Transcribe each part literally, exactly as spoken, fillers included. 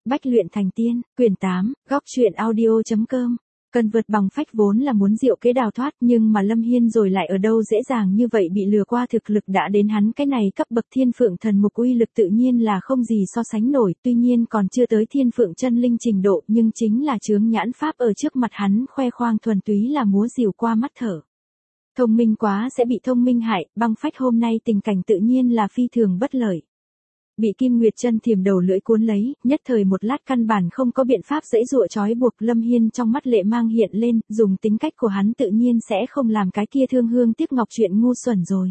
Bách luyện thành tiên, quyển tám, góc truyện audio.com. Cần vượt bằng phách vốn là muốn diệu kế đào thoát, nhưng mà Lâm Hiên rồi lại ở đâu dễ dàng như vậy bị lừa qua. Thực lực đã đến hắn cái này cấp bậc thiên phượng thần mục, uy lực tự nhiên là không gì so sánh nổi, tuy nhiên còn chưa tới thiên phượng chân linh trình độ, nhưng chính là chướng nhãn pháp ở trước mặt hắn khoe khoang thuần túy là múa rìu qua mắt thở. Thông minh quá sẽ bị thông minh hại, băng phách hôm nay tình cảnh tự nhiên là phi thường bất lợi. Bị Kim Nguyệt Chân thiềm đầu lưỡi cuốn lấy, nhất thời một lát căn bản không có biện pháp giãy giụa trói buộc. Lâm Hiên trong mắt lệ mang hiện lên, dùng tính cách của hắn tự nhiên sẽ không làm cái kia thương hương tiếc ngọc chuyện ngu xuẩn rồi.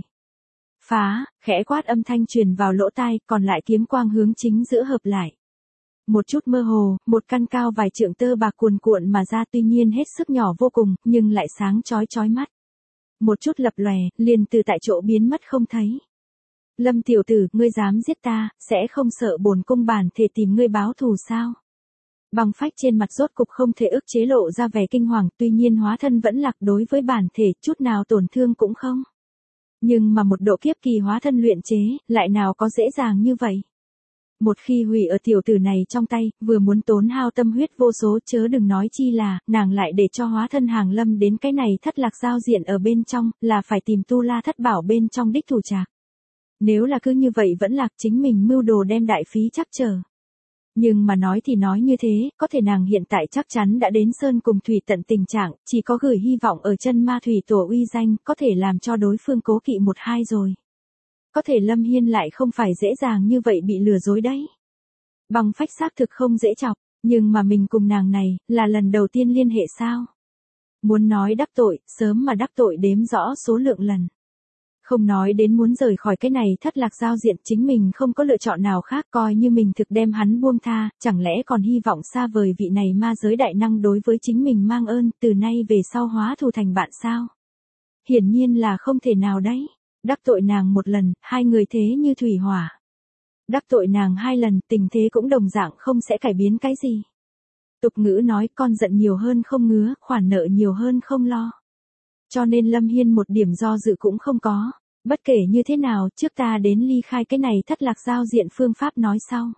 Phá, khẽ quát âm thanh truyền vào lỗ tai, còn lại kiếm quang hướng chính giữa hợp lại. Một chút mơ hồ, một căn cao vài trượng tơ bạc cuồn cuộn mà ra, tuy nhiên hết sức nhỏ vô cùng, nhưng lại sáng chói chói mắt. Một chút lập lòe, liền từ tại chỗ biến mất không thấy. Lâm tiểu tử, ngươi dám giết ta, sẽ không sợ bổn cung bản thể tìm ngươi báo thù sao? Băng phách trên mặt rốt cục không thể ức chế lộ ra vẻ kinh hoàng, tuy nhiên hóa thân vẫn lạc, đối với bản thể chút nào tổn thương cũng không. Nhưng mà một độ kiếp kỳ hóa thân luyện chế, lại nào có dễ dàng như vậy? Một khi hủy ở tiểu tử này trong tay, vừa muốn tốn hao tâm huyết vô số, chớ đừng nói chi là, nàng lại để cho hóa thân hàng lâm đến cái này thất lạc giao diện ở bên trong, là phải tìm tu la thất bảo bên trong đích thủ trạc. Nếu là cứ như vậy vẫn lạc, chính mình mưu đồ đem đại phí chắc trở. Nhưng mà nói thì nói như thế, có thể nàng hiện tại chắc chắn đã đến sơn cùng thủy tận tình trạng, chỉ có gửi hy vọng ở chân ma thủy tổ uy danh, có thể làm cho đối phương cố kỵ một hai rồi. Có thể Lâm Hiên lại không phải dễ dàng như vậy bị lừa dối đấy. Băng phách xác thực không dễ chọc, nhưng mà mình cùng nàng này, là lần đầu tiên liên hệ sao? Muốn nói đắc tội, sớm mà đắc tội đếm rõ số lượng lần. Không nói đến muốn rời khỏi cái này thất lạc giao diện, chính mình không có lựa chọn nào khác, coi như mình thực đem hắn buông tha, chẳng lẽ còn hy vọng xa vời vị này ma giới đại năng đối với chính mình mang ơn, từ nay về sau hóa thù thành bạn sao? Hiển nhiên là không thể nào đấy. Đắc tội nàng một lần, hai người thế như thủy hỏa. Đắc tội nàng hai lần, tình thế cũng đồng dạng không sẽ cải biến cái gì. Tục ngữ nói con giận nhiều hơn không ngứa, khoản nợ nhiều hơn không lo. Cho nên Lâm Hiên một điểm do dự cũng không có. Bất kể như thế nào, trước ta đến ly khai cái này thất lạc giao diện phương pháp nói sau.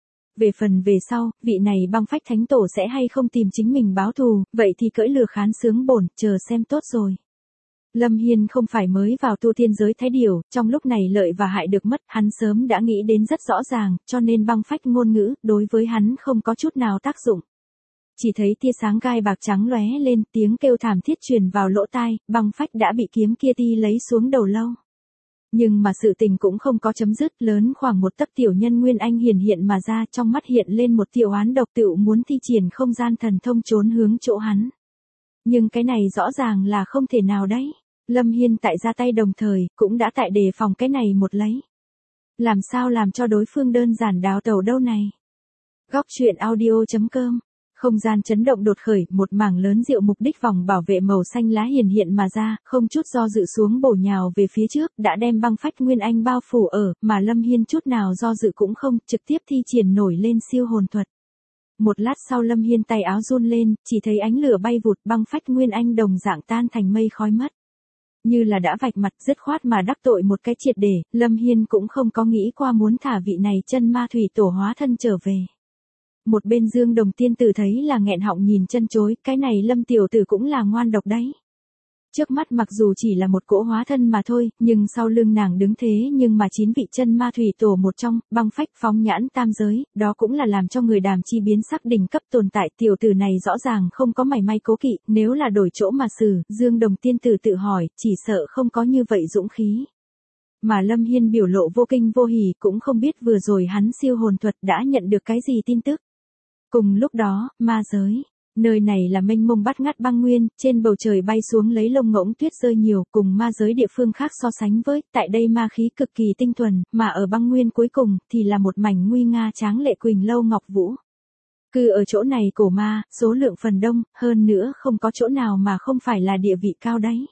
Về phần về sau, vị này băng phách thánh tổ sẽ hay không tìm chính mình báo thù, vậy thì cưỡi lừa khán sướng bổn, chờ xem tốt rồi. Lâm Hiên không phải mới vào tu tiên giới thái điều, trong lúc này lợi và hại được mất, hắn sớm đã nghĩ đến rất rõ ràng, cho nên băng phách ngôn ngữ, đối với hắn không có chút nào tác dụng. Chỉ thấy tia sáng gai bạc trắng lóe lên, tiếng kêu thảm thiết truyền vào lỗ tai, băng phách đã bị kiếm kia ti lấy xuống đầu lâu. Nhưng mà sự tình cũng không có chấm dứt, lớn khoảng một tấc tiểu nhân Nguyên Anh hiển hiện mà ra, trong mắt hiện lên một tiểu oán độc, tựu muốn thi triển không gian thần thông trốn hướng chỗ hắn. Nhưng cái này rõ ràng là không thể nào đấy. Lâm Hiên tại ra tay đồng thời, cũng đã tại đề phòng cái này một lấy. Làm sao làm cho đối phương đơn giản đào tẩu đâu này? Góc truyện audio.com. Không gian chấn động đột khởi, một mảng lớn diệu mục đích vòng bảo vệ màu xanh lá hiển hiện mà ra, không chút do dự xuống bổ nhào về phía trước, đã đem băng phách Nguyên Anh bao phủ ở, mà Lâm Hiên chút nào do dự cũng không, trực tiếp thi triển nổi lên siêu hồn thuật. Một lát sau Lâm Hiên tay áo run lên, chỉ thấy ánh lửa bay vụt, băng phách Nguyên Anh đồng dạng tan thành mây khói mất. Như là đã vạch mặt dứt khoát mà đắc tội một cái triệt để, Lâm Hiên cũng không có nghĩ qua muốn thả vị này chân ma thủy tổ hóa thân trở về. Một bên Dương Đồng tiên tử thấy là nghẹn họng nhìn chân chối, cái này Lâm tiểu tử cũng là ngoan độc đấy. Trước mắt mặc dù chỉ là một cỗ hóa thân mà thôi, nhưng sau lưng nàng đứng thế nhưng mà chín vị chân ma thủy tổ một trong, băng phách phóng nhãn tam giới, đó cũng là làm cho người đàm chi biến sắc đỉnh cấp tồn tại. Tiểu tử này rõ ràng không có mảy may cố kỵ, nếu là đổi chỗ mà xử, Dương Đồng tiên tử tự hỏi, chỉ sợ không có như vậy dũng khí. Mà Lâm Hiên biểu lộ vô kinh vô hỉ, cũng không biết vừa rồi hắn siêu hồn thuật đã nhận được cái gì tin tức. Cùng lúc đó, ma giới. Nơi này là mênh mông bát ngát băng nguyên, trên bầu trời bay xuống lấy lông ngỗng tuyết rơi nhiều, cùng ma giới địa phương khác so sánh với, tại đây ma khí cực kỳ tinh thuần, mà ở băng nguyên cuối cùng, thì là một mảnh nguy nga tráng lệ Quỳnh Lâu Ngọc Vũ. Cư ở chỗ này cổ ma, số lượng phần đông, hơn nữa không có chỗ nào mà không phải là địa vị cao đấy.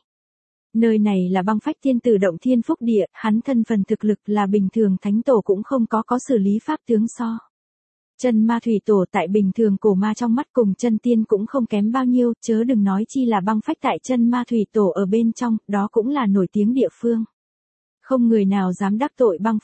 Nơi này là băng phách thiên tử động thiên phúc địa, hắn thân phần thực lực là bình thường thánh tổ cũng không có có xử lý pháp tướng so. Chân ma thủy tổ tại bình thường cổ ma trong mắt cùng chân tiên cũng không kém bao nhiêu, chớ đừng nói chi là băng phách tại chân ma thủy tổ ở bên trong, đó cũng là nổi tiếng địa phương. Không người nào dám đắc tội băng phách,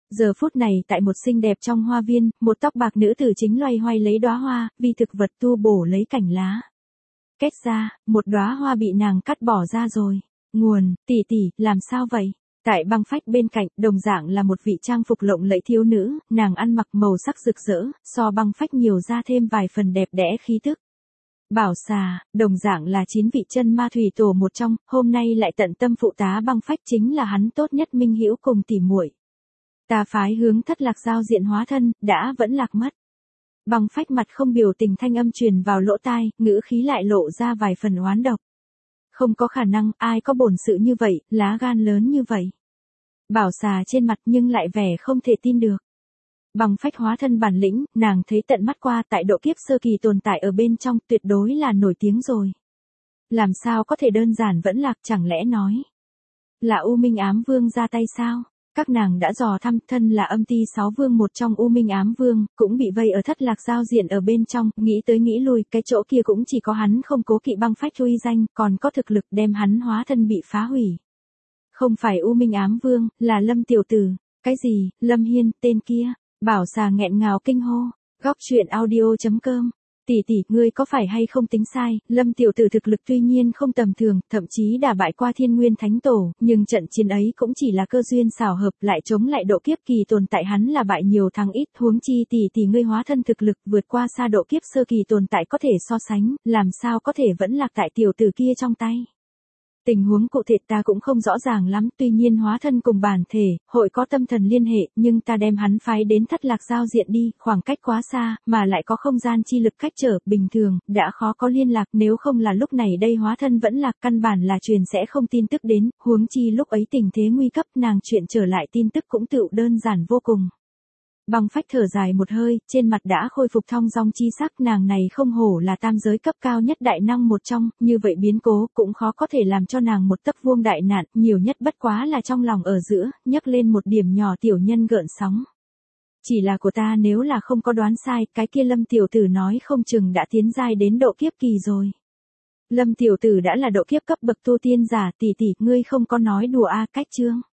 Giờ phút này tại một xinh đẹp trong hoa viên, một tóc bạc nữ tử chính loay hoay lấy đóa hoa, vì thực vật tu bổ lấy cành lá. Kết ra, một đóa hoa bị nàng cắt bỏ ra rồi. Nguồn, tỷ tỷ, làm sao vậy? Tại băng phách bên cạnh, đồng dạng là một vị trang phục lộng lẫy thiếu nữ, nàng ăn mặc màu sắc rực rỡ, so băng phách nhiều ra thêm vài phần đẹp đẽ khí tức. Bảo xà, đồng dạng là chín vị chân ma thủy tổ một trong, hôm nay lại tận tâm phụ tá băng phách chính là hắn tốt nhất minh hữu cùng tỉ muội. Ta phái hướng thất lạc giao diện hóa thân, đã vẫn lạc mất. Băng phách mặt không biểu tình thanh âm truyền vào lỗ tai, ngữ khí lại lộ ra vài phần oán độc. Không có khả năng, ai có bổn sự như vậy, lá gan lớn như vậy. Bảo xà trên mặt nhưng lại vẻ không thể tin được. Băng phách hóa thân bản lĩnh, nàng thấy tận mắt qua tại độ kiếp sơ kỳ tồn tại ở bên trong tuyệt đối là nổi tiếng rồi. Làm sao có thể đơn giản vẫn lạc, chẳng lẽ nói là U Minh Ám Vương ra tay sao? Các nàng đã dò thăm, thân là âm ti sáu vương một trong U Minh Ám Vương, cũng bị vây ở thất lạc giao diện ở bên trong, nghĩ tới nghĩ lui, cái chỗ kia cũng chỉ có hắn không cố kỵ băng phách uy danh, còn có thực lực đem hắn hóa thân bị phá hủy. Không phải U Minh Ám Vương, là Lâm tiểu tử. Cái gì, Lâm Hiên, tên kia? Bảo xà nghẹn ngào kinh hô. Góc truyện audio chấm com. Tỷ tỷ, ngươi có phải hay không tính sai, Lâm tiểu tử thực lực tuy nhiên không tầm thường, thậm chí đả bại qua Thiên Nguyên Thánh Tổ, nhưng trận chiến ấy cũng chỉ là cơ duyên xảo hợp, lại chống lại độ kiếp kỳ tồn tại hắn là bại nhiều thắng ít, huống chi tỷ tỷ ngươi hóa thân thực lực vượt qua xa độ kiếp sơ kỳ tồn tại có thể so sánh, làm sao có thể vẫn lạc tại tiểu tử kia trong tay. Tình huống cụ thể ta cũng không rõ ràng lắm, tuy nhiên hóa thân cùng bản thể, hội có tâm thần liên hệ, nhưng ta đem hắn phái đến thất lạc giao diện đi, khoảng cách quá xa, mà lại có không gian chi lực cách trở, bình thường, đã khó có liên lạc, nếu không là lúc này đây hóa thân vẫn lạc, căn bản là truyền sẽ không tin tức đến, huống chi lúc ấy tình thế nguy cấp, nàng chuyện trở lại tin tức cũng tựu đơn giản vô cùng. Băng phách thở dài một hơi, trên mặt đã khôi phục thong dong chi sắc, nàng này không hổ là tam giới cấp cao nhất đại năng một trong, như vậy biến cố cũng khó có thể làm cho nàng một tấc vuông đại nạn, nhiều nhất bất quá là trong lòng ở giữa, nhấc lên một điểm nhỏ tiểu nhân gợn sóng. Chỉ là của ta nếu là không có đoán sai, cái kia Lâm tiểu tử nói không chừng đã tiến giai đến độ kiếp kỳ rồi. Lâm tiểu tử đã là độ kiếp cấp bậc tu tiên giả, tỷ tỷ, ngươi không có nói đùa a, cách chương.